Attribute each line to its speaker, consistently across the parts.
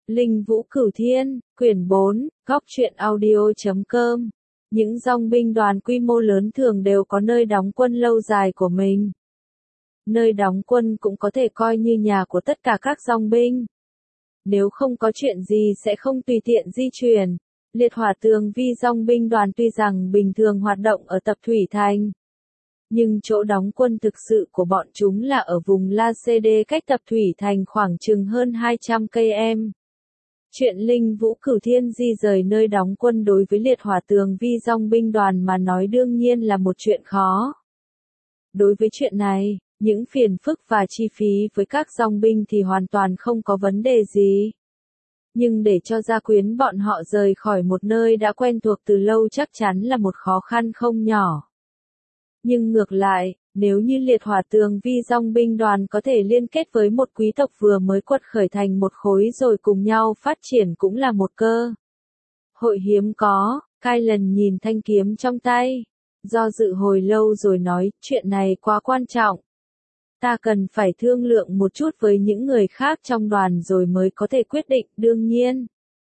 Speaker 1: Linh Vũ Cửu Thiên, quyển 4, góc truyện audio.com. Những dòng binh đoàn quy mô lớn thường đều có nơi đóng quân lâu dài của mình. Nơi đóng quân cũng có thể coi như nhà của tất cả các dòng binh. Nếu không có chuyện gì sẽ không tùy tiện di chuyển. Liệt Hỏa Tường Vi dòng binh đoàn tuy rằng bình thường hoạt động ở Tập Thủy Thành, nhưng chỗ đóng quân thực sự của bọn chúng là ở vùng La CD cách Tập Thủy Thành khoảng chừng hơn 200 km. Chuyện Linh Vũ Cửu Thiên di rời nơi đóng quân đối với Liệt Hỏa Tường Vi dòng binh đoàn mà nói đương nhiên là một chuyện khó. Đối với chuyện này, những phiền phức và chi phí với các dòng binh thì hoàn toàn không có vấn đề gì. Nhưng để cho gia quyến bọn họ rời khỏi một nơi đã quen thuộc từ lâu chắc chắn là một khó khăn không nhỏ. Nhưng ngược lại, nếu như Liệt Hỏa Tường Vi dòng binh đoàn có thể liên kết với một quý tộc vừa mới quật khởi thành một khối rồi cùng nhau phát triển cũng là một cơ hội hiếm có. Kylan nhìn thanh kiếm trong tay, do dự hồi lâu rồi nói, chuyện này quá quan trọng. Ta cần phải thương lượng một chút với những người khác trong đoàn rồi mới có thể quyết định, đương nhiên.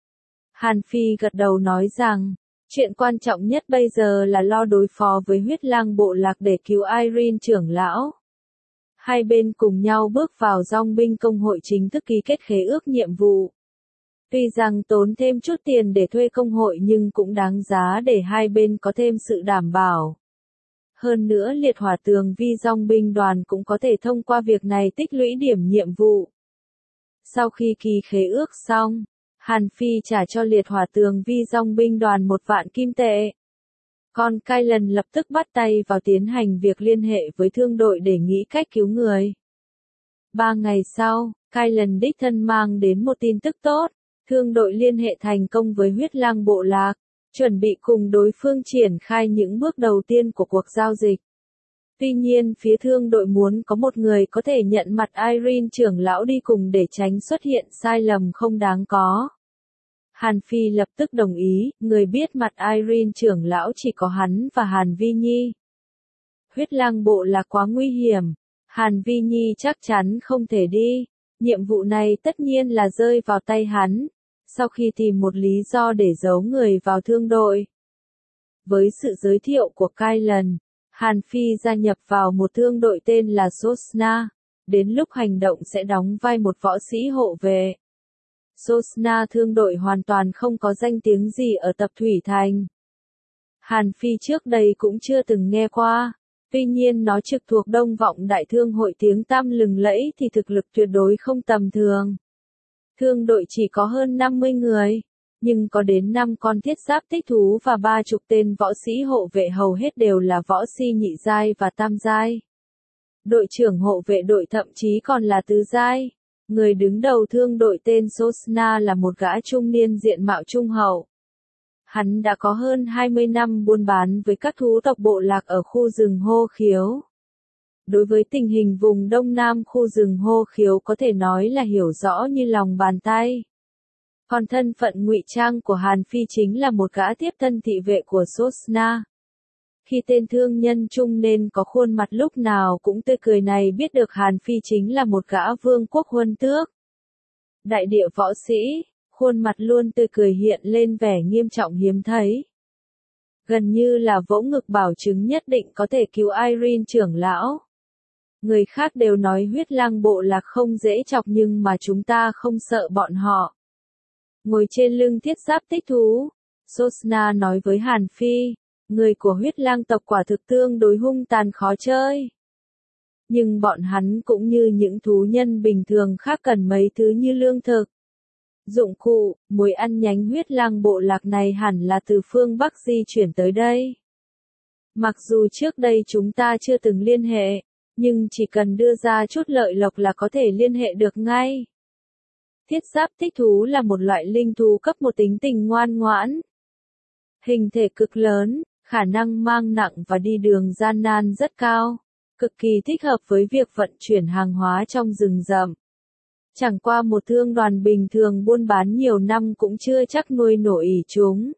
Speaker 1: Hàn Phi gật đầu nói rằng, chuyện quan trọng nhất bây giờ là lo đối phó với huyết lang bộ lạc để cứu Irene trưởng lão. Hai bên cùng nhau bước vào dòng binh công hội chính thức ký kết khế ước nhiệm vụ. Tuy rằng tốn thêm chút tiền để thuê công hội nhưng cũng đáng giá để hai bên có thêm sự đảm bảo. Hơn nữa Liệt Hỏa Tường Vi dòng binh đoàn cũng có thể thông qua việc này tích lũy điểm nhiệm vụ. Sau khi ký khế ước xong, Hàn Phi trả cho Liệt Hỏa Tường Vi dòng binh đoàn 1.000 kim tệ. Còn Kylan lập tức bắt tay vào tiến hành việc liên hệ với thương đội để nghĩ cách cứu người. 3 ngày sau, Kylan đích thân mang đến một tin tức tốt. Thương đội liên hệ thành công với huyết lang bộ lạc, chuẩn bị cùng đối phương triển khai những bước đầu tiên của cuộc giao dịch. Tuy nhiên phía thương đội muốn có một người có thể nhận mặt Irene trưởng lão đi cùng để tránh xuất hiện sai lầm không đáng có. Hàn Phi lập tức đồng ý, người biết mặt Irene trưởng lão chỉ có hắn và Hàn Vi Nhi. Huyết lang bộ lạc quá nguy hiểm, Hàn Vi Nhi chắc chắn không thể đi, nhiệm vụ này tất nhiên là rơi vào tay hắn. Sau khi tìm một lý do để giấu người vào thương đội. Với sự giới thiệu của Kylan, Hàn Phi gia nhập vào một thương đội tên là Sosna, đến lúc hành động sẽ đóng vai một võ sĩ hộ vệ. Sosna thương đội hoàn toàn không có danh tiếng gì ở Tập Thủy Thành. Hàn Phi trước đây cũng chưa từng nghe qua, tuy nhiên nó trực thuộc Đông Vọng Đại Thương hội tiếng tăm lừng lẫy thì thực lực tuyệt đối không tầm thường. Thương đội chỉ có hơn 50 người, nhưng có đến 5 con thiết giáp thích thú và 30 tên võ sĩ hộ vệ hầu hết đều là võ si nhị giai và tam giai. Đội trưởng hộ vệ đội thậm chí còn là tứ giai. Người đứng đầu thương đội tên Sosna là một gã trung niên diện mạo trung hậu. Hắn đã có hơn 20 năm buôn bán với các thú tộc bộ lạc ở khu rừng Hô Khiếu. Đối với tình hình vùng đông nam khu rừng Hô Khiếu có thể nói là hiểu rõ như lòng bàn tay. Còn thân phận ngụy trang của Hàn Phi chính là một gã tiếp thân thị vệ của Sosna. Khi tên thương nhân trung nên có khuôn mặt lúc nào cũng tươi cười này biết được Hàn Phi chính là một gã vương quốc huân tước. Đại địa võ sĩ, khuôn mặt luôn tươi cười hiện lên vẻ nghiêm trọng hiếm thấy. Gần như là vỗ ngực bảo chứng nhất định có thể cứu Irene trưởng lão. Người khác đều nói huyết lang bộ lạc không dễ chọc nhưng mà chúng ta không sợ bọn họ. Ngồi trên lưng thiết giáp thích thú, Sosna nói với Hàn Phi, người của huyết lang tộc quả thực tương đối hung tàn khó chơi. Nhưng bọn hắn cũng như những thú nhân bình thường khác cần mấy thứ như lương thực, dụng cụ, mồi ăn. Nhánh huyết lang bộ lạc này hẳn là từ phương Bắc di chuyển tới đây. Mặc dù trước đây chúng ta chưa từng liên hệ, nhưng chỉ cần đưa ra chút lợi lộc là có thể liên hệ được ngay. Thiết giáp thích thú là một loại linh thú cấp một tính tình ngoan ngoãn. Hình thể cực lớn, khả năng mang nặng và đi đường gian nan rất cao, cực kỳ thích hợp với việc vận chuyển hàng hóa trong rừng rậm. Chẳng qua một thương đoàn bình thường buôn bán nhiều năm cũng chưa chắc nuôi nổi chúng.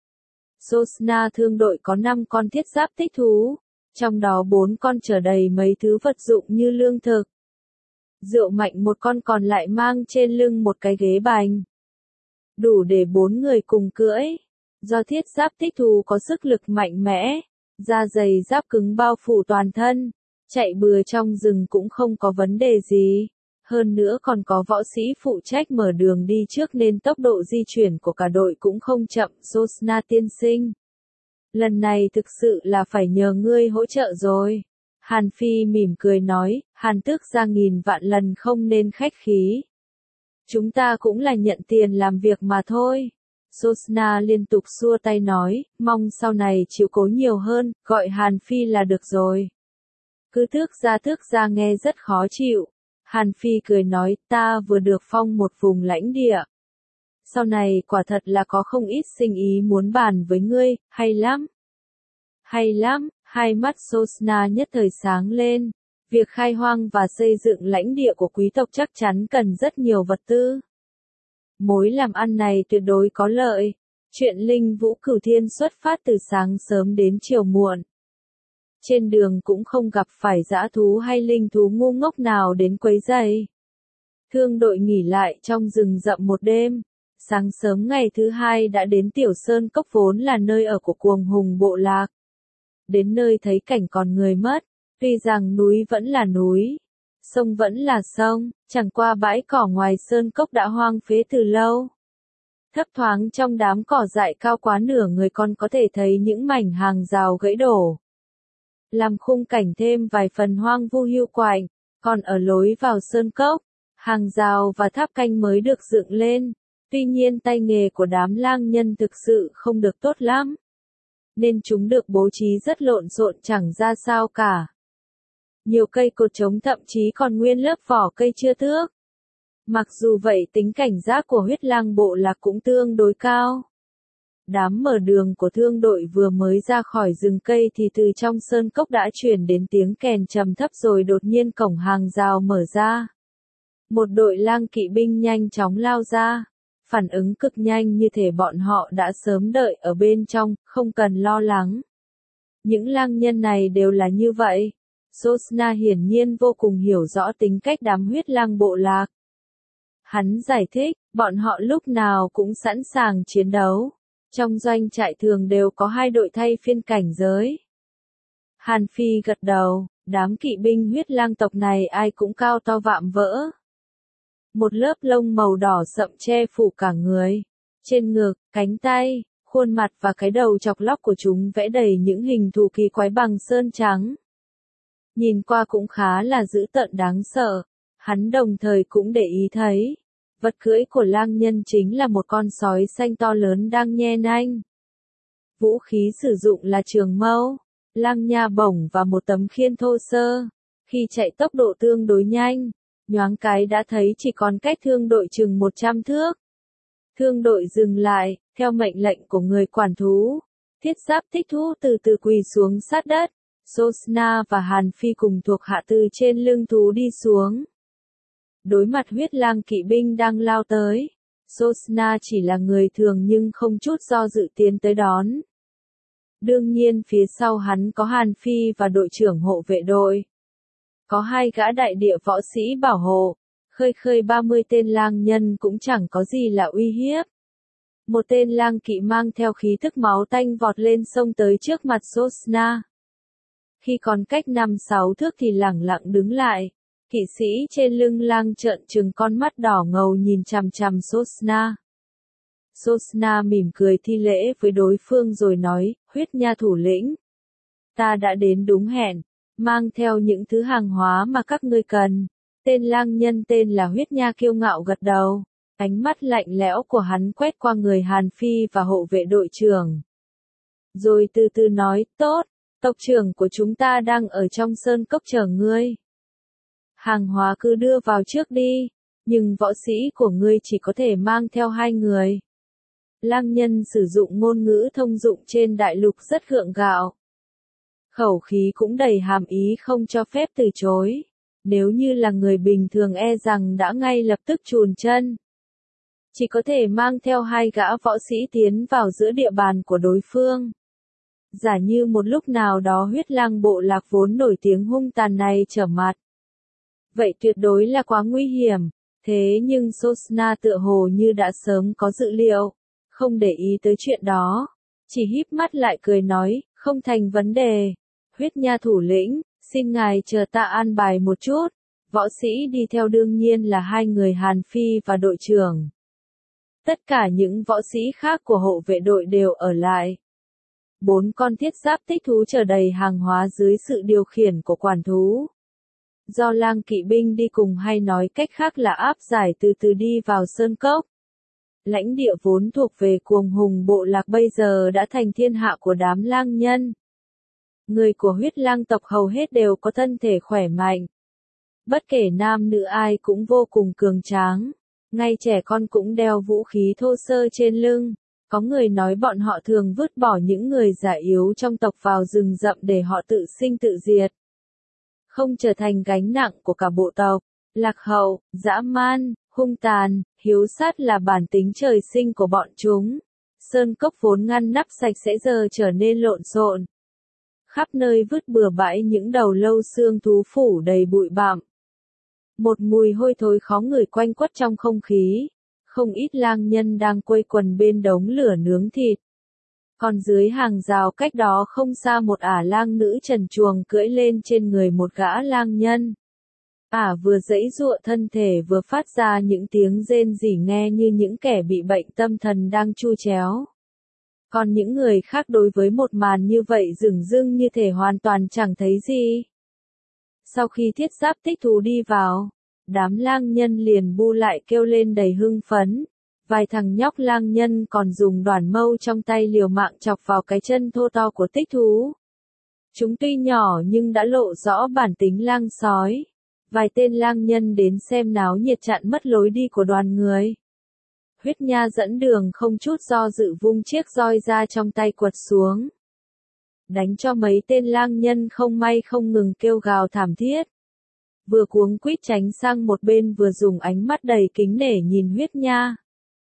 Speaker 1: Sosna thương đội có 5 con thiết giáp thích thú, trong đó 4 con chở đầy mấy thứ vật dụng như lương thực, rượu mạnh, một con còn lại mang trên lưng một cái ghế bành. đủ để 4 người cùng cưỡi. Do thiết giáp thích thú có sức lực mạnh mẽ, da dày giáp cứng bao phủ toàn thân, chạy bừa trong rừng cũng không có vấn đề gì. Hơn nữa còn có võ sĩ phụ trách mở đường đi trước nên tốc độ di chuyển của cả đội cũng không chậm. Sosna tiên sinh, lần này thực sự là phải nhờ ngươi hỗ trợ rồi. Hàn Phi mỉm cười nói, Hàn tước ra nghìn vạn lần không nên khách khí. Chúng ta cũng là nhận tiền làm việc mà thôi. Sosna liên tục xua tay nói, mong sau này chịu cố nhiều hơn, gọi Hàn Phi là được rồi. Cứ tước ra nghe rất khó chịu. Hàn Phi cười nói, ta vừa được phong một vùng lãnh địa. Sau này quả thật là có không ít sinh ý muốn bàn với ngươi, hay lắm. Hay lắm, hai mắt Sosna nhất thời sáng lên. Việc khai hoang và xây dựng lãnh địa của quý tộc chắc chắn cần rất nhiều vật tư. Mối làm ăn này tuyệt đối có lợi. Chuyện Linh Vũ Cửu Thiên xuất phát từ sáng sớm đến chiều muộn. Trên đường cũng không gặp phải dã thú hay linh thú ngu ngốc nào đến quấy rầy. Thương đội nghỉ lại trong rừng rậm một đêm. Sáng sớm ngày thứ hai đã đến Tiểu Sơn Cốc vốn là nơi ở của cuồng hùng bộ lạc. Đến nơi thấy cảnh còn người mất. Tuy rằng núi vẫn là núi, sông vẫn là sông, chẳng qua bãi cỏ ngoài sơn cốc đã hoang phế từ lâu. Thấp thoáng trong đám cỏ dại cao quá nửa người còn có thể thấy những mảnh hàng rào gãy đổ. Làm khung cảnh thêm vài phần hoang vu hiu quạnh, còn ở lối vào sơn cốc, hàng rào và tháp canh mới được dựng lên. Tuy nhiên tay nghề của đám lang nhân thực sự không được tốt lắm, nên chúng được bố trí rất lộn xộn chẳng ra sao cả. Nhiều cây cột trống thậm chí còn nguyên lớp vỏ cây chưa tước. Mặc dù vậy tính cảnh giác của huyết lang bộ lạc cũng tương đối cao. Đám mở đường của thương đội vừa mới ra khỏi rừng cây thì từ trong sơn cốc đã truyền đến tiếng kèn trầm thấp rồi đột nhiên cổng hàng rào mở ra. Một đội lang kỵ binh nhanh chóng lao ra. Phản ứng cực nhanh như thể bọn họ đã sớm đợi ở bên trong, không cần lo lắng. Những lang nhân này đều là như vậy. Sosna hiển nhiên vô cùng hiểu rõ tính cách đám huyết lang bộ lạc. Hắn giải thích, bọn họ lúc nào cũng sẵn sàng chiến đấu. Trong doanh trại thường đều có 2 đội thay phiên cảnh giới. Hàn Phi gật đầu, đám kỵ binh huyết lang tộc này ai cũng cao to vạm vỡ. Một lớp lông màu đỏ sậm che phủ cả người. Trên ngực, cánh tay, khuôn mặt và cái đầu chọc lóc của chúng vẽ đầy những hình thù kỳ quái bằng sơn trắng. Nhìn qua cũng khá là dữ tợn đáng sợ. Hắn đồng thời cũng để ý thấy, vật cưỡi của lang nhân chính là một con sói xanh to lớn đang nhe nanh. Vũ khí sử dụng là trường mâu, lang nha bổng và một tấm khiên thô sơ. Khi chạy tốc độ tương đối nhanh, nhoáng cái đã thấy chỉ còn cách thương đội chừng 100 thước. Thương đội dừng lại, theo mệnh lệnh của người quản thú. Thiết giáp thích thú từ từ quỳ xuống sát đất. Sosna và Hàn Phi cùng thuộc hạ từ trên lưng thú đi xuống. Đối mặt huyết lang kỵ binh đang lao tới. Sosna chỉ là người thường nhưng không chút do dự tiến tới đón. Đương nhiên phía sau hắn có Hàn Phi và đội trưởng hộ vệ đội. Có 2 gã đại địa võ sĩ bảo hộ. Khơi 30 tên lang nhân cũng chẳng có gì là uy hiếp. Một tên lang kỵ mang theo khí tức máu tanh vọt lên xông tới trước mặt Sosna. Khi còn cách 5-6 thước thì lẳng lặng đứng lại. Kỵ sĩ trên lưng lang trợn trừng con mắt đỏ ngầu nhìn chằm chằm Sosna. Sosna mỉm cười thi lễ với đối phương rồi nói, huyết nha thủ lĩnh. Ta đã đến đúng hẹn, mang theo những thứ hàng hóa mà các ngươi cần. Tên lang nhân tên là huyết nha kiêu ngạo gật đầu. Ánh mắt lạnh lẽo của hắn quét qua người Hàn Phi và hộ vệ đội trưởng. Rồi từ từ nói, tốt, tộc trưởng của chúng ta đang ở trong sơn cốc chờ ngươi. Hàng hóa cứ đưa vào trước đi, nhưng võ sĩ của ngươi chỉ có thể mang theo 2 người. Lang nhân sử dụng ngôn ngữ thông dụng trên đại lục rất gượng gạo. Khẩu khí cũng đầy hàm ý không cho phép từ chối. Nếu như là người bình thường e rằng đã ngay lập tức chùn chân. Chỉ có thể mang theo 2 gã võ sĩ tiến vào giữa địa bàn của đối phương. Giả như một lúc nào đó huyết lang bộ lạc vốn nổi tiếng hung tàn này trở mặt. Vậy tuyệt đối là quá nguy hiểm. Thế nhưng Sosna tựa hồ như đã sớm có dự liệu, không để ý tới chuyện đó, chỉ híp mắt lại cười nói, không thành vấn đề. Huyết Nha thủ lĩnh, xin ngài chờ ta an bài một chút. Võ sĩ đi theo đương nhiên là hai người Hàn Phi và đội trưởng. Tất cả những võ sĩ khác của hộ vệ đội đều ở lại. 4 con thiết giáp tích thú chở đầy hàng hóa dưới sự điều khiển của quản thú. Do lang kỵ binh đi cùng hay nói cách khác là áp giải từ từ đi vào sơn cốc. Lãnh địa vốn thuộc về cuồng hùng bộ lạc bây giờ đã thành thiên hạ của đám lang nhân. Người của huyết lang tộc hầu hết đều có thân thể khỏe mạnh. Bất kể nam nữ ai cũng vô cùng cường tráng. Ngay trẻ con cũng đeo vũ khí thô sơ trên lưng. Có người nói bọn họ thường vứt bỏ những người già yếu trong tộc vào rừng rậm để họ tự sinh tự diệt. Không trở thành gánh nặng của cả bộ tộc. Lạc hậu, dã man, hung tàn, hiếu sát là bản tính trời sinh của bọn chúng. Sơn cốc vốn ngăn nắp sạch sẽ giờ trở nên lộn xộn. Khắp nơi vứt bừa bãi những đầu lâu xương thú phủ đầy bụi bặm. Một mùi hôi thối khó ngửi quanh quất trong không khí. Không ít lang nhân đang quây quần bên đống lửa nướng thịt. Còn dưới hàng rào cách đó không xa một ả lang nữ trần truồng cưỡi lên trên người một gã lang nhân. Ả vừa giãy giụa thân thể vừa phát ra những tiếng rên rỉ nghe như những kẻ bị bệnh tâm thần đang chu chéo. Còn những người khác đối với một màn như vậy dửng dưng như thể hoàn toàn chẳng thấy gì. Sau khi thiết giáp tích thú đi vào, đám lang nhân liền bu lại kêu lên đầy hưng phấn. Vài thằng nhóc lang nhân còn dùng đoản mâu trong tay liều mạng chọc vào cái chân thô to của tích thú. Chúng tuy nhỏ nhưng đã lộ rõ bản tính lang sói. Vài tên lang nhân đến xem náo nhiệt chặn mất lối đi của đoàn người. Huyết Nha dẫn đường không chút do dự vung chiếc roi ra trong tay quật xuống. Đánh cho mấy tên lang nhân không may không ngừng kêu gào thảm thiết. Vừa cuống quýt tránh sang một bên vừa dùng ánh mắt đầy kính nể nhìn Huyết Nha.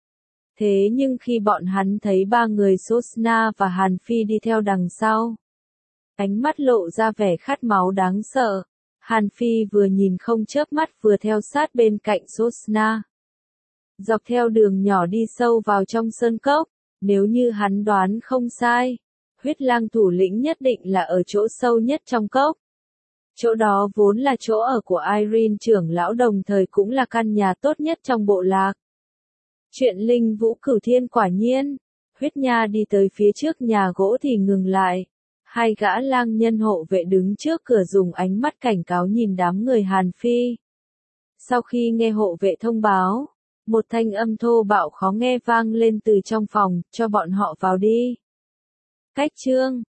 Speaker 1: Thế nhưng khi bọn hắn thấy 3 người Sosna và Hàn Phi đi theo đằng sau, ánh mắt lộ ra vẻ khát máu đáng sợ. Hàn Phi vừa nhìn không chớp mắt vừa theo sát bên cạnh Sosna. Dọc theo đường nhỏ đi sâu vào trong sơn cốc, nếu như hắn đoán không sai, huyết lang thủ lĩnh nhất định là ở chỗ sâu nhất trong cốc. Chỗ đó vốn là chỗ ở của Irene trưởng lão đồng thời cũng là căn nhà tốt nhất trong bộ lạc. Chuyện linh vũ cửu thiên quả nhiên. Huyết Nha đi tới phía trước nhà gỗ thì ngừng lại. Hai gã lang nhân hộ vệ đứng trước cửa dùng ánh mắt cảnh cáo nhìn đám người Hàn Phi. Sau khi nghe hộ vệ thông báo, một thanh âm thô bạo khó nghe vang lên từ trong phòng, cho bọn họ vào đi. Cách chương